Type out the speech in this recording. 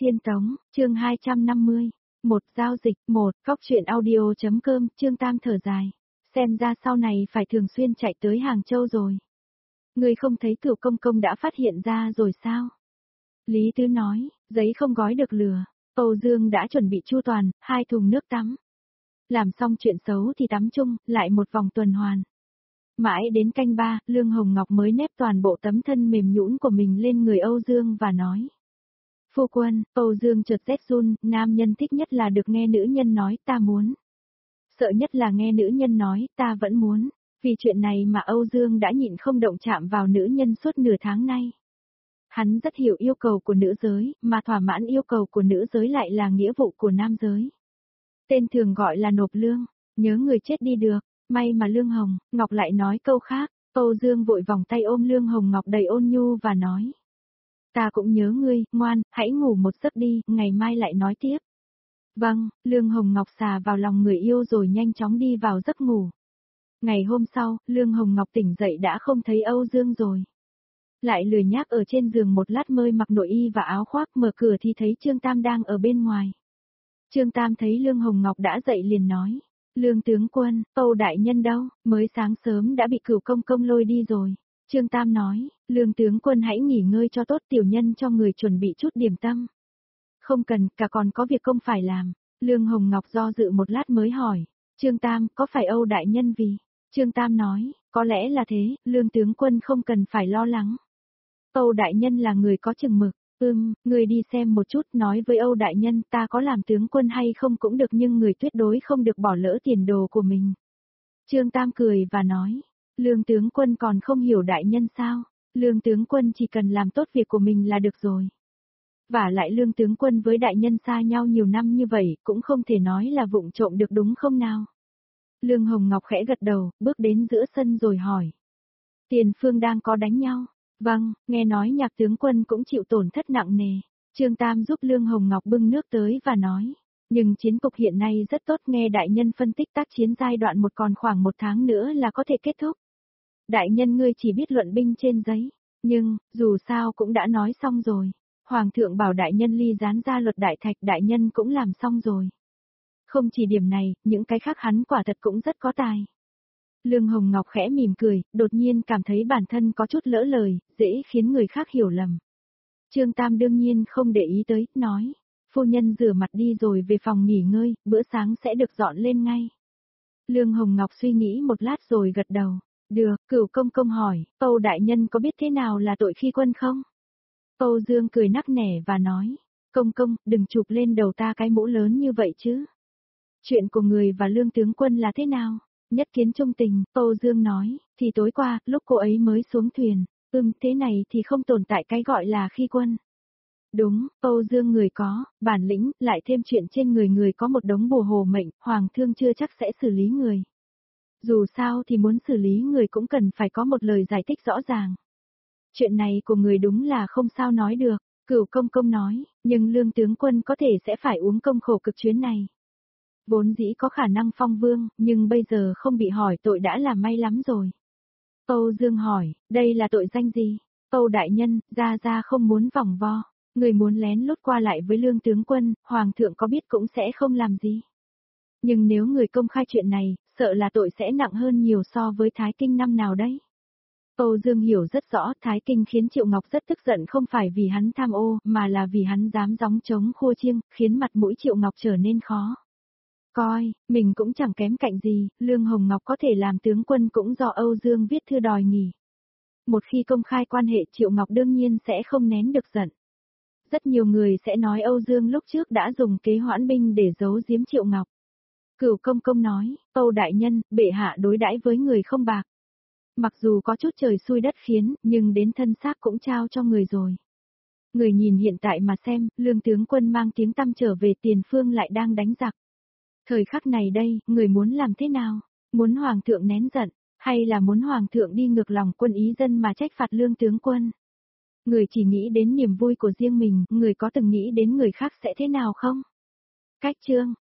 Tiên Tống, chương 250. Một giao dịch, một, Cóc truyện audio.com, chương Tam thở dài. Xem ra sau này phải thường xuyên chạy tới Hàng Châu rồi. Ngươi không thấy Cửu công công đã phát hiện ra rồi sao? Lý Tứ nói, giấy không gói được lửa. Âu Dương đã chuẩn bị chu toàn, 2 thùng nước tắm. Làm xong chuyện xấu thì tắm chung, lại một vòng tuần hoàn. Mãi đến canh 3, Lương Hồng Ngọc mới nép toàn bộ tấm thân mềm nhũn của mình lên người Âu Dương và nói. Phu quân, Âu Dương chợt rét run, nam nhân thích nhất là được nghe nữ nhân nói ta muốn. Sợ nhất là nghe nữ nhân nói ta vẫn muốn. Vì chuyện này mà Âu Dương đã nhịn không động chạm vào nữ nhân suốt nửa tháng nay. Hắn rất hiểu yêu cầu của nữ giới, mà thỏa mãn yêu cầu của nữ giới lại là nghĩa vụ của nam giới. Tên thường gọi là nộp lương, nhớ người chết đi được, may mà Lương Hồng Ngọc lại nói câu khác. Âu Dương vội vòng tay ôm Lương Hồng Ngọc đầy ôn nhu và nói. Ta cũng nhớ ngươi, ngoan, hãy ngủ một giấc đi, ngày mai lại nói tiếp. Vâng, Lương Hồng Ngọc xà vào lòng người yêu rồi nhanh chóng đi vào giấc ngủ. Ngày hôm sau, Lương Hồng Ngọc tỉnh dậy đã không thấy Âu Dương rồi. Lại lười nhác ở trên giường một lát mới mặc nội y và áo khoác, mở cửa thì thấy Trương Tam đang ở bên ngoài. Trương Tam thấy Lương Hồng Ngọc đã dậy liền nói. Lương tướng quân, Âu đại nhân đâu, mới sáng sớm đã bị Cửu công công lôi đi rồi. Trương Tam nói, Lương tướng quân hãy nghỉ ngơi cho tốt, tiểu nhân cho người chuẩn bị chút điểm tâm. Không cần, cả còn có việc công phải làm. Lương Hồng Ngọc do dự một lát mới hỏi, Trương Tam, có phải Âu đại nhân vì? Trương Tam nói, có lẽ là thế, Lương tướng quân không cần phải lo lắng. Âu đại nhân là người có chừng mực, người đi xem một chút, nói với Âu đại nhân ta có làm tướng quân hay không cũng được nhưng người tuyệt đối không được bỏ lỡ tiền đồ của mình. Trương Tam cười và nói, Lương tướng quân còn không hiểu đại nhân sao, Lương tướng quân chỉ cần làm tốt việc của mình là được rồi. Vả lại Lương tướng quân với đại nhân xa nhau nhiều năm như vậy cũng không thể nói là vụng trộm được đúng không nào? Lương Hồng Ngọc khẽ gật đầu, bước đến giữa sân rồi hỏi. Tiền phương đang có đánh nhau. Vâng, nghe nói Nhạc tướng quân cũng chịu tổn thất nặng nề. Trương Tam giúp Lương Hồng Ngọc bưng nước tới và nói. Nhưng chiến cục hiện nay rất tốt, nghe đại nhân phân tích tác chiến giai đoạn 1 còn khoảng 1 tháng nữa là có thể kết thúc. Đại nhân ngươi chỉ biết luận binh trên giấy, nhưng, dù sao cũng đã nói xong rồi. Hoàng thượng bảo đại nhân ly gián ra luật đại thạch, đại nhân cũng làm xong rồi. Không chỉ điểm này, những cái khác hắn quả thật cũng rất có tài. Lương Hồng Ngọc khẽ mỉm cười, đột nhiên cảm thấy bản thân có chút lỡ lời, dễ khiến người khác hiểu lầm. Trương Tam đương nhiên không để ý tới, nói, phu nhân rửa mặt đi rồi về phòng nghỉ ngơi, bữa sáng sẽ được dọn lên ngay. Lương Hồng Ngọc suy nghĩ một lát rồi gật đầu, được. Cửu công công hỏi, Âu đại nhân có biết thế nào là tội khi quân không? Âu Dương cười nắc nẻ và nói, công công, đừng chụp lên đầu ta cái mũ lớn như vậy chứ. Chuyện của người và Lương tướng quân là thế nào? Nhất kiến trung tình, Âu Dương nói, thì tối qua, lúc cô ấy mới xuống thuyền, thế này thì không tồn tại cái gọi là khi quân. Đúng, Âu Dương người có, bản lĩnh, lại thêm chuyện trên người người có một đống bùa hồ mệnh, hoàng thương chưa chắc sẽ xử lý người. Dù sao thì muốn xử lý người cũng cần phải có một lời giải thích rõ ràng. Chuyện này của người đúng là không sao nói được, Cửu công công nói, nhưng Lương tướng quân có thể sẽ phải uống công khổ cực chuyến này. Vốn dĩ có khả năng phong vương, nhưng bây giờ không bị hỏi tội đã là may lắm rồi. Âu Dương hỏi, đây là tội danh gì? Âu đại nhân, ra không muốn vòng vo, người muốn lén lút qua lại với Lương tướng quân, hoàng thượng có biết cũng sẽ không làm gì. Nhưng nếu người công khai chuyện này, sợ là tội sẽ nặng hơn nhiều so với Thái Kinh năm nào đấy. Âu Dương hiểu rất rõ, Thái Kinh khiến Triệu Ngọc rất tức giận không phải vì hắn tham ô, mà là vì hắn dám gióng trống khua chiêng, khiến mặt mũi Triệu Ngọc trở nên khó coi. Mình cũng chẳng kém cạnh gì, Lương Hồng Ngọc có thể làm tướng quân cũng do Âu Dương viết thư đòi nghỉ. Một khi công khai quan hệ, Triệu Ngọc đương nhiên sẽ không nén được giận. Rất nhiều người sẽ nói Âu Dương lúc trước đã dùng kế hoãn binh để giấu giếm Triệu Ngọc. Cửu công công nói, Âu đại nhân, bệ hạ đối đãi với người không bạc. Mặc dù có chút trời xui đất khiến, nhưng đến thân xác cũng trao cho người rồi. Người nhìn hiện tại mà xem, Lương tướng quân mang tiếng tăm trở về, tiền phương lại đang đánh giặc. Thời khắc này đây, người muốn làm thế nào? Muốn hoàng thượng nén giận, hay là muốn hoàng thượng đi ngược lòng quân ý dân mà trách phạt Lương tướng quân? Người chỉ nghĩ đến niềm vui của riêng mình, người có từng nghĩ đến người khác sẽ thế nào không? Cách chương